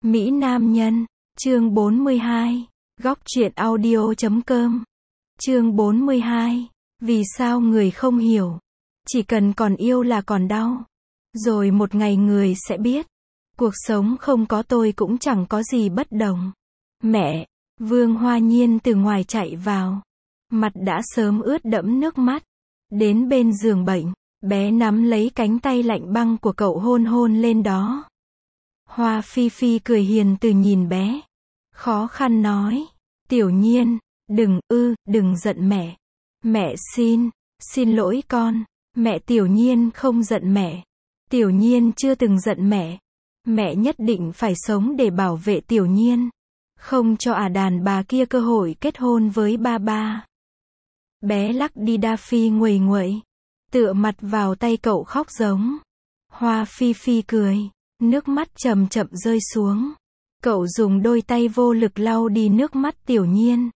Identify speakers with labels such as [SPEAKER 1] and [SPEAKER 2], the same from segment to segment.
[SPEAKER 1] Mỹ Nam Nhân, chương 42, góc truyện audio.com, chương 42, vì sao người không hiểu, chỉ cần còn yêu là còn đau, rồi một ngày người sẽ biết, cuộc sống không có tôi cũng chẳng có gì bất đồng. Mẹ, Vương Hoa Nhiên từ ngoài chạy vào, mặt đã sớm ướt đẫm nước mắt, đến bên giường bệnh, bé nắm lấy cánh tay lạnh băng của cậu hôn hôn lên đó. Hoa Phi Phi cười hiền từ nhìn bé, khó khăn nói, Tiểu Nhiên, đừng giận mẹ. Mẹ xin lỗi con, mẹ. Tiểu Nhiên không giận mẹ. Tiểu Nhiên chưa từng giận mẹ. Mẹ nhất định phải sống để bảo vệ Tiểu Nhiên, không cho đàn bà kia cơ hội kết hôn với ba. Bé lắc đi đa phi nguầy nguậy, tựa mặt vào tay cậu khóc giống. Hoa Phi Phi cười, nước mắt chậm chậm rơi xuống. Cậu dùng đôi tay vô lực lau đi nước mắt Tiểu Nhiên.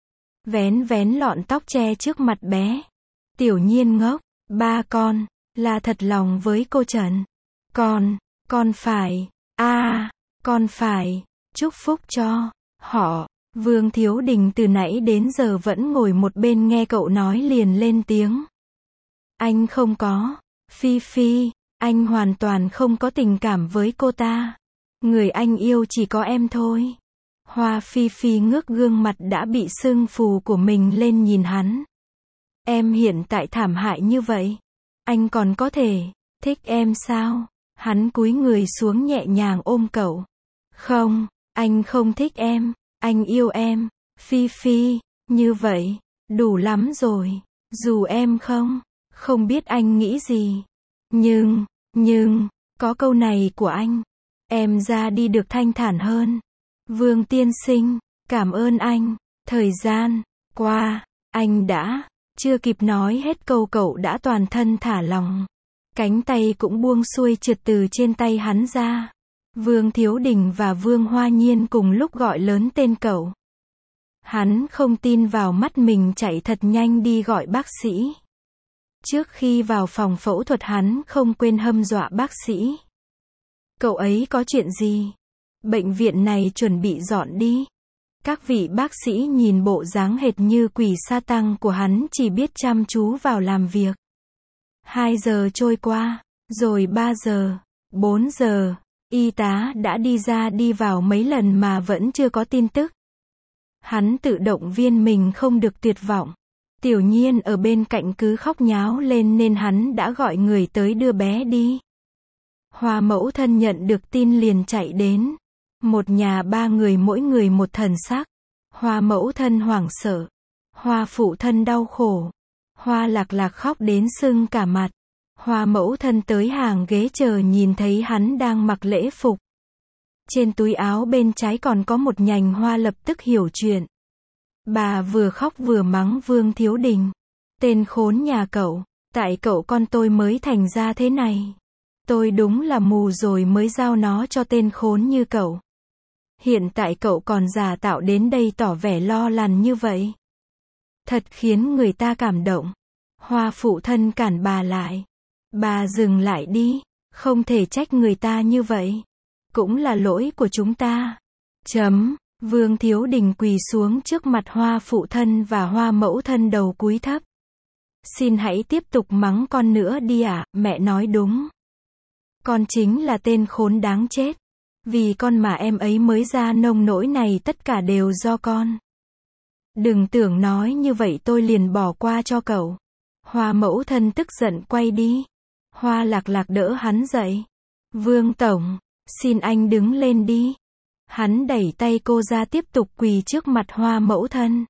[SPEAKER 1] Vén lọn tóc che trước mặt bé. Tiểu Nhiên ngốc, ba con là thật lòng với cô Trần. Con phải, con phải chúc phúc cho họ. Vương Thiếu Đình từ nãy đến giờ vẫn ngồi một bên nghe cậu nói liền lên tiếng. Anh không có, Phi Phi, anh hoàn toàn không có tình cảm với cô ta. Người anh yêu chỉ có em thôi. Hoa Phi Phi ngước gương mặt đã bị sưng phù của mình lên nhìn hắn. Em hiện tại thảm hại như vậy, anh còn có thể thích em sao? Hắn cúi người xuống nhẹ nhàng ôm cậu. Không, anh không thích em, anh yêu em, Phi Phi, như vậy, đủ lắm rồi. Dù em không biết anh nghĩ gì. Nhưng, có câu này của anh, em ra đi được thanh thản hơn. Vương tiên sinh, cảm ơn anh. Thời gian qua, anh đã chưa kịp nói hết câu cậu đã toàn thân thả lỏng. Cánh tay cũng buông xuôi trượt từ trên tay hắn ra. Vương Thiếu Đình và Vương Hoa Nhiên cùng lúc gọi lớn tên cậu. Hắn không tin vào mắt mình, chạy thật nhanh đi gọi bác sĩ. Trước khi vào phòng phẫu thuật hắn không quên hâm dọa bác sĩ. Cậu ấy có chuyện gì? Bệnh viện này chuẩn bị dọn đi. Các vị bác sĩ nhìn bộ dáng hệt như quỷ sa tăng của hắn chỉ biết chăm chú vào làm việc. 2 giờ trôi qua, rồi 3 giờ, 4 giờ, y tá đã đi ra đi vào mấy lần mà vẫn chưa có tin tức. Hắn tự động viên mình không được tuyệt vọng. Tiểu Nhiên ở bên cạnh cứ khóc nháo lên nên hắn đã gọi người tới đưa bé đi. Hoa mẫu thân nhận được tin liền chạy đến. Một nhà 3 người mỗi người một thần sắc. Hoa mẫu thân hoảng sợ. Hoa phụ thân đau khổ. Hoa lạc lạc khóc đến sưng cả mặt. Hoa mẫu thân tới hàng ghế chờ nhìn thấy hắn đang mặc lễ phục. Trên túi áo bên trái còn có một nhành hoa, lập tức hiểu chuyện. Bà vừa khóc vừa mắng Vương Thiếu Đình. Tên khốn nhà cậu, tại cậu con tôi mới thành ra thế này. Tôi đúng là mù rồi mới giao nó cho tên khốn như cậu. Hiện tại cậu còn giả tạo đến đây tỏ vẻ lo lắng như vậy. Thật khiến người ta cảm động. Hoa phụ thân cản bà lại. Bà dừng lại đi, không thể trách người ta như vậy. Cũng là lỗi của chúng ta. Vương Thiếu Đình quỳ xuống trước mặt Hoa phụ thân và Hoa mẫu thân, đầu cúi thấp. Xin hãy tiếp tục mắng con nữa đi ạ, mẹ nói đúng. Con chính là tên khốn đáng chết. Vì con mà em ấy mới ra nông nỗi này, tất cả đều do con. Đừng tưởng nói như vậy tôi liền bỏ qua cho cậu. Hoa mẫu thân tức giận quay đi. Hoa lạc lạc đỡ hắn dậy. Vương tổng, xin anh đứng lên đi. Hắn đẩy tay cô ra tiếp tục quỳ trước mặt Hoa mẫu thân.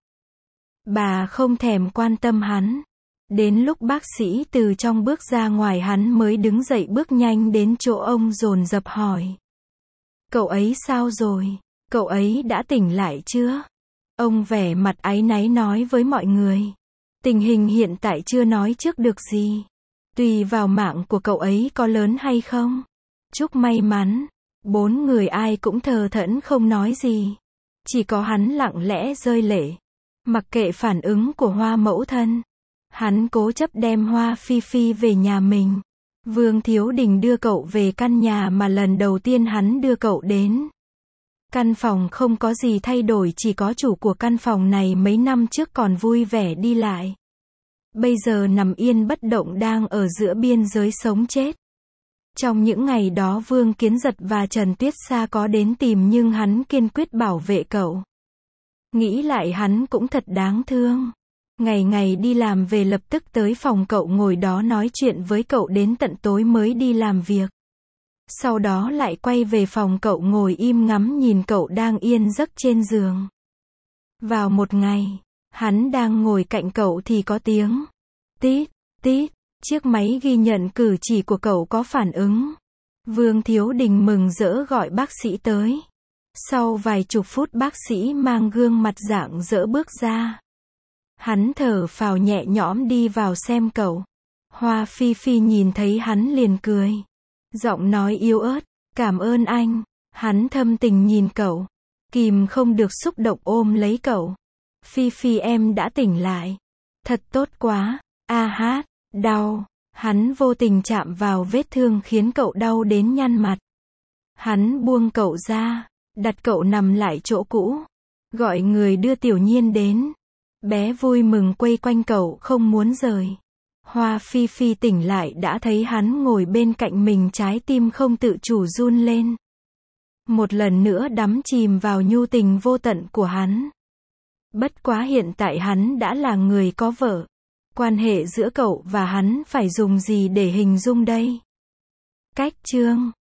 [SPEAKER 1] Bà không thèm quan tâm hắn. Đến lúc bác sĩ từ trong bước ra ngoài hắn mới đứng dậy bước nhanh đến chỗ ông, dồn dập hỏi. Cậu ấy sao rồi? Cậu ấy đã tỉnh lại chưa? Ông vẻ mặt áy náy nói với mọi người. Tình hình hiện tại chưa nói trước được gì. Tùy vào mạng của cậu ấy có lớn hay không. Chúc may mắn. 4 người ai cũng thờ thẫn không nói gì. Chỉ có hắn lặng lẽ rơi lệ. Mặc kệ phản ứng của Hoa mẫu thân. Hắn cố chấp đem Hoa Phi Phi về nhà mình. Vương Thiếu Đình đưa cậu về căn nhà mà lần đầu tiên hắn đưa cậu đến. Căn phòng không có gì thay đổi, chỉ có chủ của căn phòng này mấy năm trước còn vui vẻ đi lại. Bây giờ nằm yên bất động đang ở giữa biên giới sống chết. Trong những ngày đó Vương Kiến Giật và Trần Tuyết Sa có đến tìm nhưng hắn kiên quyết bảo vệ cậu. Nghĩ lại hắn cũng thật đáng thương. Ngày ngày đi làm về lập tức tới phòng cậu ngồi đó nói chuyện với cậu đến tận tối mới đi làm việc. Sau đó lại quay về phòng cậu ngồi im ngắm nhìn cậu đang yên giấc trên giường. Vào một ngày, hắn đang ngồi cạnh cậu thì có tiếng tít, tít, chiếc máy ghi nhận cử chỉ của cậu có phản ứng. Vương Thiếu Đình mừng rỡ gọi bác sĩ tới. Sau vài chục phút bác sĩ mang gương mặt rạng rỡ bước ra. Hắn thở phào nhẹ nhõm đi vào xem cậu. Hoa Phi Phi nhìn thấy hắn liền cười. Giọng nói yếu ớt, cảm ơn anh. Hắn thâm tình nhìn cậu. Kìm không được xúc động ôm lấy cậu. Phi Phi em đã tỉnh lại. Thật tốt quá. A hát, đau. Hắn vô tình chạm vào vết thương khiến cậu đau đến nhăn mặt. Hắn buông cậu ra, đặt cậu nằm lại chỗ cũ. Gọi người đưa Tiểu Nhiên đến. Bé vui mừng quây quanh cậu không muốn rời. Hoa Phi Phi tỉnh lại đã thấy hắn ngồi bên cạnh mình, trái tim không tự chủ run lên. Một lần nữa đắm chìm vào nhu tình vô tận của hắn. Bất quá hiện tại hắn đã là người có vợ. Quan hệ giữa cậu và hắn phải dùng gì để hình dung đây? Cách chương